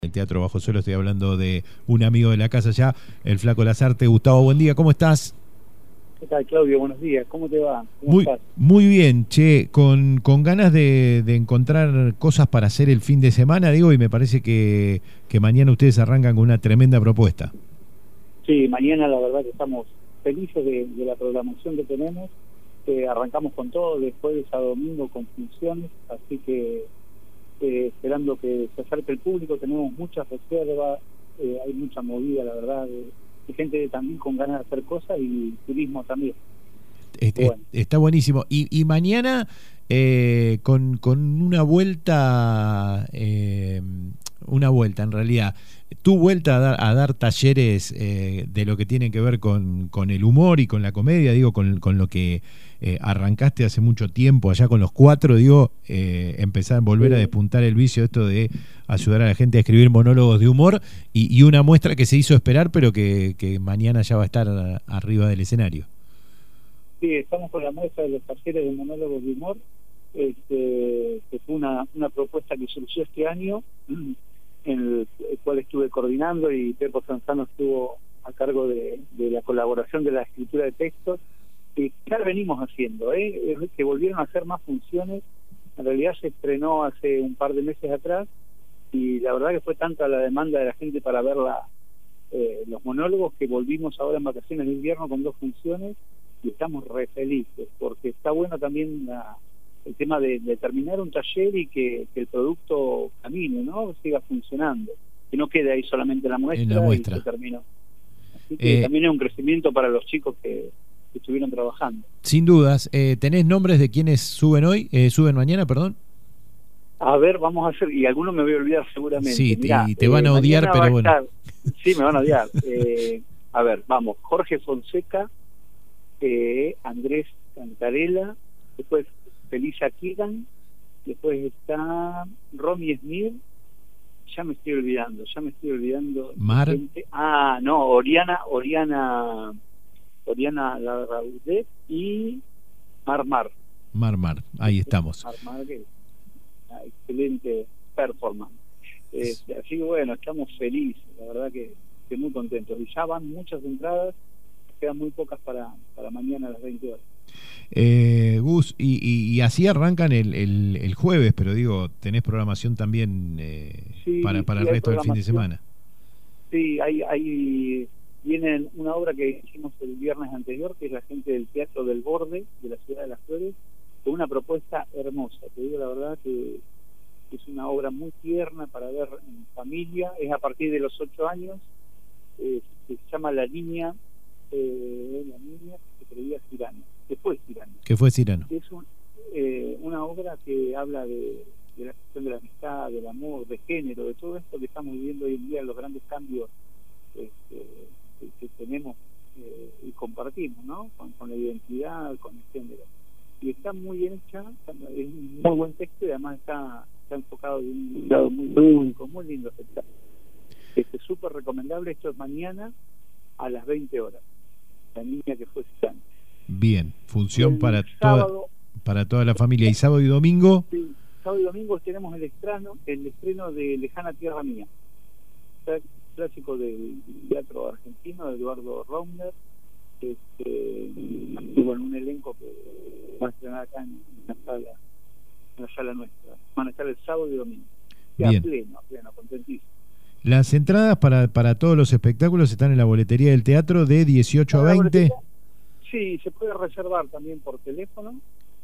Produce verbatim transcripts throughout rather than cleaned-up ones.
El Teatro Bajo Suelo, estoy hablando de un amigo de la casa ya, el Flaco Lasarte. Gustavo, buen día, ¿cómo estás? ¿Qué tal, Claudio? Buenos días, ¿cómo te va? ¿Cómo Muy, estás? muy bien, che, con, con ganas de, de encontrar cosas para hacer el fin de semana, digo, y me parece que, que mañana ustedes arrancan con una tremenda propuesta. Sí, mañana la verdad que estamos felices de, de la programación que tenemos, eh, arrancamos con todo, de jueves a domingo con funciones, así que eh, esperando que se acerque el público, tenemos muchas reservas, eh, hay mucha movida, la verdad, de, de gente también con ganas de hacer cosas y turismo también. Est- est- Bueno. Está buenísimo. Y, y mañana eh, con, con una vuelta, eh, una vuelta en realidad, tu vuelta a dar, a dar talleres eh, de lo que tiene que ver con, con el humor y con la comedia, digo, con, con lo que eh, arrancaste hace mucho tiempo allá con los cuatro, digo, eh, empezar a volver a Sí. despuntar el vicio esto de ayudar a la gente a escribir monólogos de humor y, y una muestra que se hizo esperar, pero que, que mañana ya va a estar a- arriba del escenario. Sí, estamos con la muestra de los talleres de monólogos de humor, este, que fue una, una propuesta que surgió este año, en el, el cual estuve coordinando y Pepo Sanzano estuvo a cargo de, de la colaboración de la escritura de textos, que ya lo venimos haciendo, ¿eh? que volvieron a hacer más funciones. En realidad se estrenó hace un par de meses atrás y la verdad que fue tanta la demanda de la gente para ver la, eh, los monólogos que volvimos ahora en vacaciones de invierno con dos funciones y estamos re felices, porque está bueno también la, el tema de, de terminar un taller y que, que el producto camine, ¿no? Siga funcionando, que no quede ahí solamente la muestra, En la muestra. y se terminó. Así que Eh, también es un crecimiento para los chicos que, que estuvieron trabajando. Sin dudas. Eh, ¿tenés nombres de quienes suben hoy? Eh, ¿Suben mañana, perdón? A ver, vamos a hacer, y algunos me voy a olvidar seguramente. Sí, Mirá, y te van eh, a odiar, mañana va pero a bueno. estar, sí, me van a odiar. Eh, a ver, vamos, Jorge Fonseca, eh, Andrés Cantarella, después Felisa Kigan, después está Romy Smith, ya me estoy olvidando, ya me estoy olvidando. Mar. Gente. Ah, no, Oriana, Oriana, Oriana Larraudet y Mar Mar. Mar, Mar, ahí estamos. Mar Mar, que una excelente performance. Eh, así que bueno, estamos felices, la verdad que, que muy contentos. Y ya van muchas entradas, quedan muy pocas para, para mañana a las veinte horas. Eh, Gus, y, y, y así arrancan el, el, el jueves, pero digo, tenés programación también eh, Sí, para, para sí, el hay resto del fin de programación. semana. Sí, hay, hay vienen una obra que hicimos el viernes anterior, que es la gente del Teatro del Borde, de la Ciudad de las Flores, con una propuesta hermosa. Te digo la verdad que es una obra muy tierna para ver en familia, es a partir de los ocho años, eh, se llama La Niña, eh, la niña que creía Cirano, que fue Cirano. ¿Qué fue Cirano? Es un, eh, una obra que habla de, de la cuestión de la amistad, del amor, de género, de todo esto que estamos viviendo hoy en día, los grandes cambios este, que, que tenemos eh, y compartimos, ¿no? Con, con la identidad, con el género. Y está muy bien hecha, es un muy buen texto y además está, está enfocado de un lado muy público, muy lindo espectáculo. Este, súper recomendable, esto es mañana a las veinte horas. La niña que fue Cirano. Bien, función para sábado, toda, para toda la familia. ¿Y sábado y domingo? Sí, sábado y domingo tenemos el estreno, el estreno de Lejana Tierra Mía, clásico del teatro argentino de Eduardo Rauner, este, y bueno, un elenco que va a estrenar acá en la sala, en la sala nuestra. Van a estar el sábado y domingo. Y a pleno, a pleno, contentísimo. Las entradas para, para todos los espectáculos están en la boletería del teatro de dieciocho a veinte. Sí, se puede reservar también por teléfono.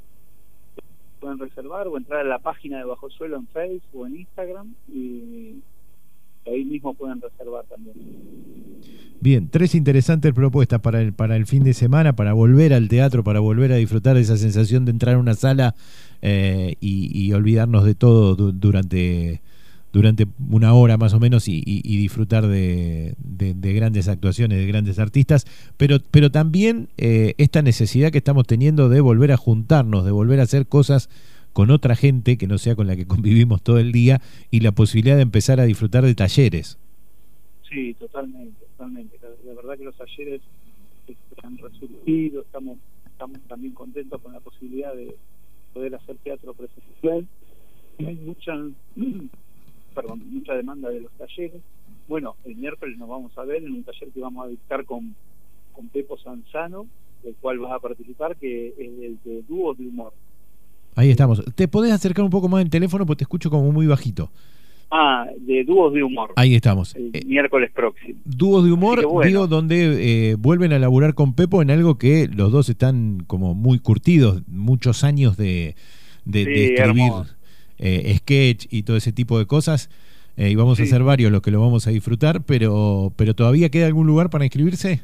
Pueden reservar o entrar a la página de Bajo Suelo en Facebook o en Instagram y ahí mismo pueden reservar también. Bien, tres interesantes propuestas para el, para el fin de semana, para volver al teatro, para volver a disfrutar de esa sensación de entrar a una sala eh, y, y olvidarnos de todo du durante... durante una hora más o menos y, y, y disfrutar de, de, de grandes actuaciones, de grandes artistas, pero, pero también eh, esta necesidad que estamos teniendo de volver a juntarnos, de volver a hacer cosas con otra gente que no sea con la que convivimos todo el día y la posibilidad de empezar a disfrutar de talleres. Sí, totalmente, totalmente. La verdad que los talleres este, han resurgido, estamos, estamos también contentos con la posibilidad de poder hacer teatro presencial. Hay mucha... perdón, mucha demanda de los talleres. Bueno, el miércoles nos vamos a ver en un taller que vamos a dictar con, con Pepo Sanzano, del cual vas a participar, que es el de dúos de humor. Ahí estamos. ¿Te podés acercar un poco más el teléfono? Porque te escucho como muy bajito. Ah, de dúos de humor. Ahí estamos. El eh, miércoles próximo. Dúos de humor, bueno. digo, donde eh, vuelven a laburar con Pepo en algo que los dos están como muy curtidos, muchos años de, de, sí, de escribir eh, sketch y todo ese tipo de cosas. Eh, y vamos sí. a hacer varios los que lo vamos a disfrutar, pero, pero ¿todavía queda algún lugar para inscribirse?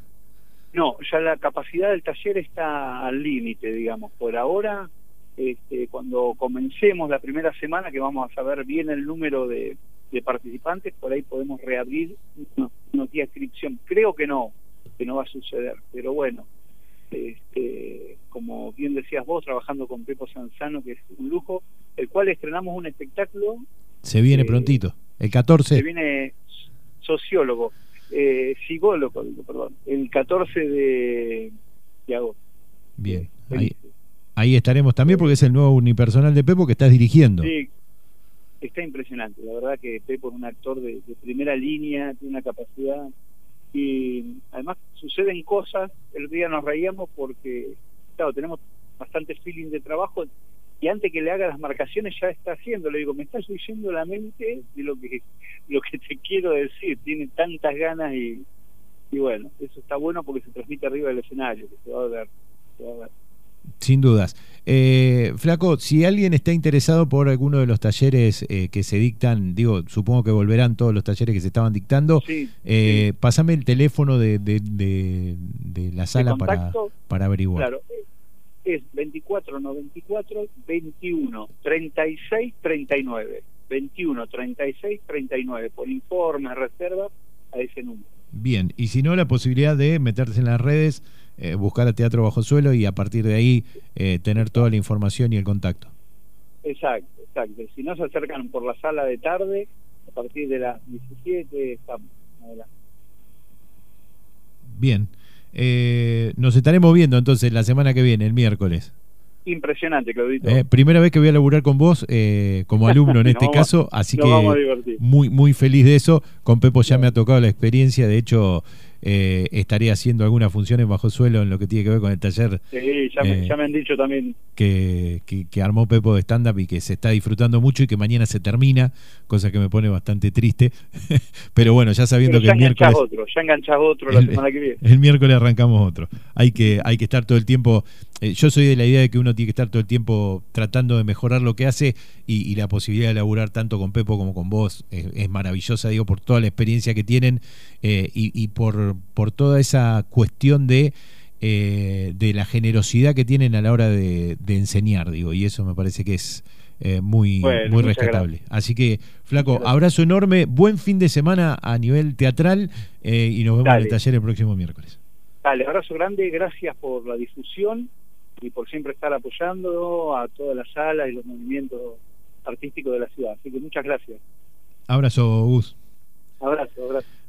No, ya la capacidad del taller está al límite, digamos. Por ahora, este, cuando comencemos la primera semana, que vamos a saber bien el número de, de participantes, por ahí podemos reabrir unos, unos días de inscripción. Creo que no, que no va a suceder, pero bueno, este, como bien decías vos, trabajando con Pepo Sanzano, que es un lujo, el cual estrenamos un espectáculo. Se viene eh, prontito, el catorce. Se viene sociólogo, eh, psicólogo, perdón, el catorce de, de agosto. Bien, ahí, ahí estaremos también porque es el nuevo unipersonal de Pepo que estás dirigiendo. Sí, está impresionante, la verdad que Pepo es un actor de, de primera línea, tiene una capacidad, y además suceden cosas. El día nos reíamos porque, claro, tenemos bastante feeling de trabajo, y antes que le haga las marcaciones ya está haciendo. Le digo, me estás leyendo la mente de lo que lo que te quiero decir. Tiene tantas ganas y, y bueno, eso está bueno porque se transmite arriba del escenario, que se va a ver. Se va a ver. Sin dudas. Eh, Flaco, si alguien está interesado por alguno de los talleres eh, que se dictan, digo, supongo que volverán todos los talleres que se estaban dictando, sí, eh, sí. Pásame el teléfono de, de, de, de la sala para, para averiguar. Claro, es veinticuatro noventa y cuatro veintiuno treinta y seis treinta y nueve. veintiuno treinta y seis treinta y nueve. Por informes, reservas, a ese número. Bien, y si no, la posibilidad de meterse en las redes, eh, buscar a Teatro Bajo Suelo y a partir de ahí eh, tener toda la información y el contacto. Exacto, exacto. Si no, se acercan por la sala de tarde, a partir de las diecisiete estamos adelante. Bien. Eh, nos estaremos viendo entonces la semana que viene, el miércoles. Impresionante, Claudito. Eh, primera vez que voy a laburar con vos eh, como alumno en este vamos, caso, así que vamos a divertir. muy muy feliz de eso. Con Pepo ya me ha tocado la experiencia, de hecho eh, estaré haciendo algunas funciones bajo suelo en lo que tiene que ver con el taller. Sí, ya, me, eh, ya me han dicho también. Que, que, que armó Pepo de stand-up y que se está disfrutando mucho y que mañana se termina, cosa que me pone bastante triste. Pero bueno, ya sabiendo Pero ya que el miércoles... Otro, ya enganchás otro la el, semana que viene. El miércoles arrancamos otro. Hay que, hay que estar todo el tiempo... Eh, yo soy de la idea de que uno tiene que estar todo el tiempo tratando de mejorar lo que hace y, y la posibilidad de laburar tanto con Pepo como con vos es, es maravillosa, digo, por toda la experiencia que tienen eh, y, y por, por toda esa cuestión de... Eh, de la generosidad que tienen a la hora de, de enseñar, digo, y eso me parece que es eh, muy, bueno, muy rescatable. Gracias. Así que, Flaco, gracias. Abrazo enorme, buen fin de semana a nivel teatral eh, y nos vemos Dale. en el taller el próximo miércoles. Dale, abrazo grande, gracias por la difusión y por siempre estar apoyando a todas las salas y los movimientos artísticos de la ciudad. Así que muchas gracias. Abrazo, Gus. Abrazo, abrazo.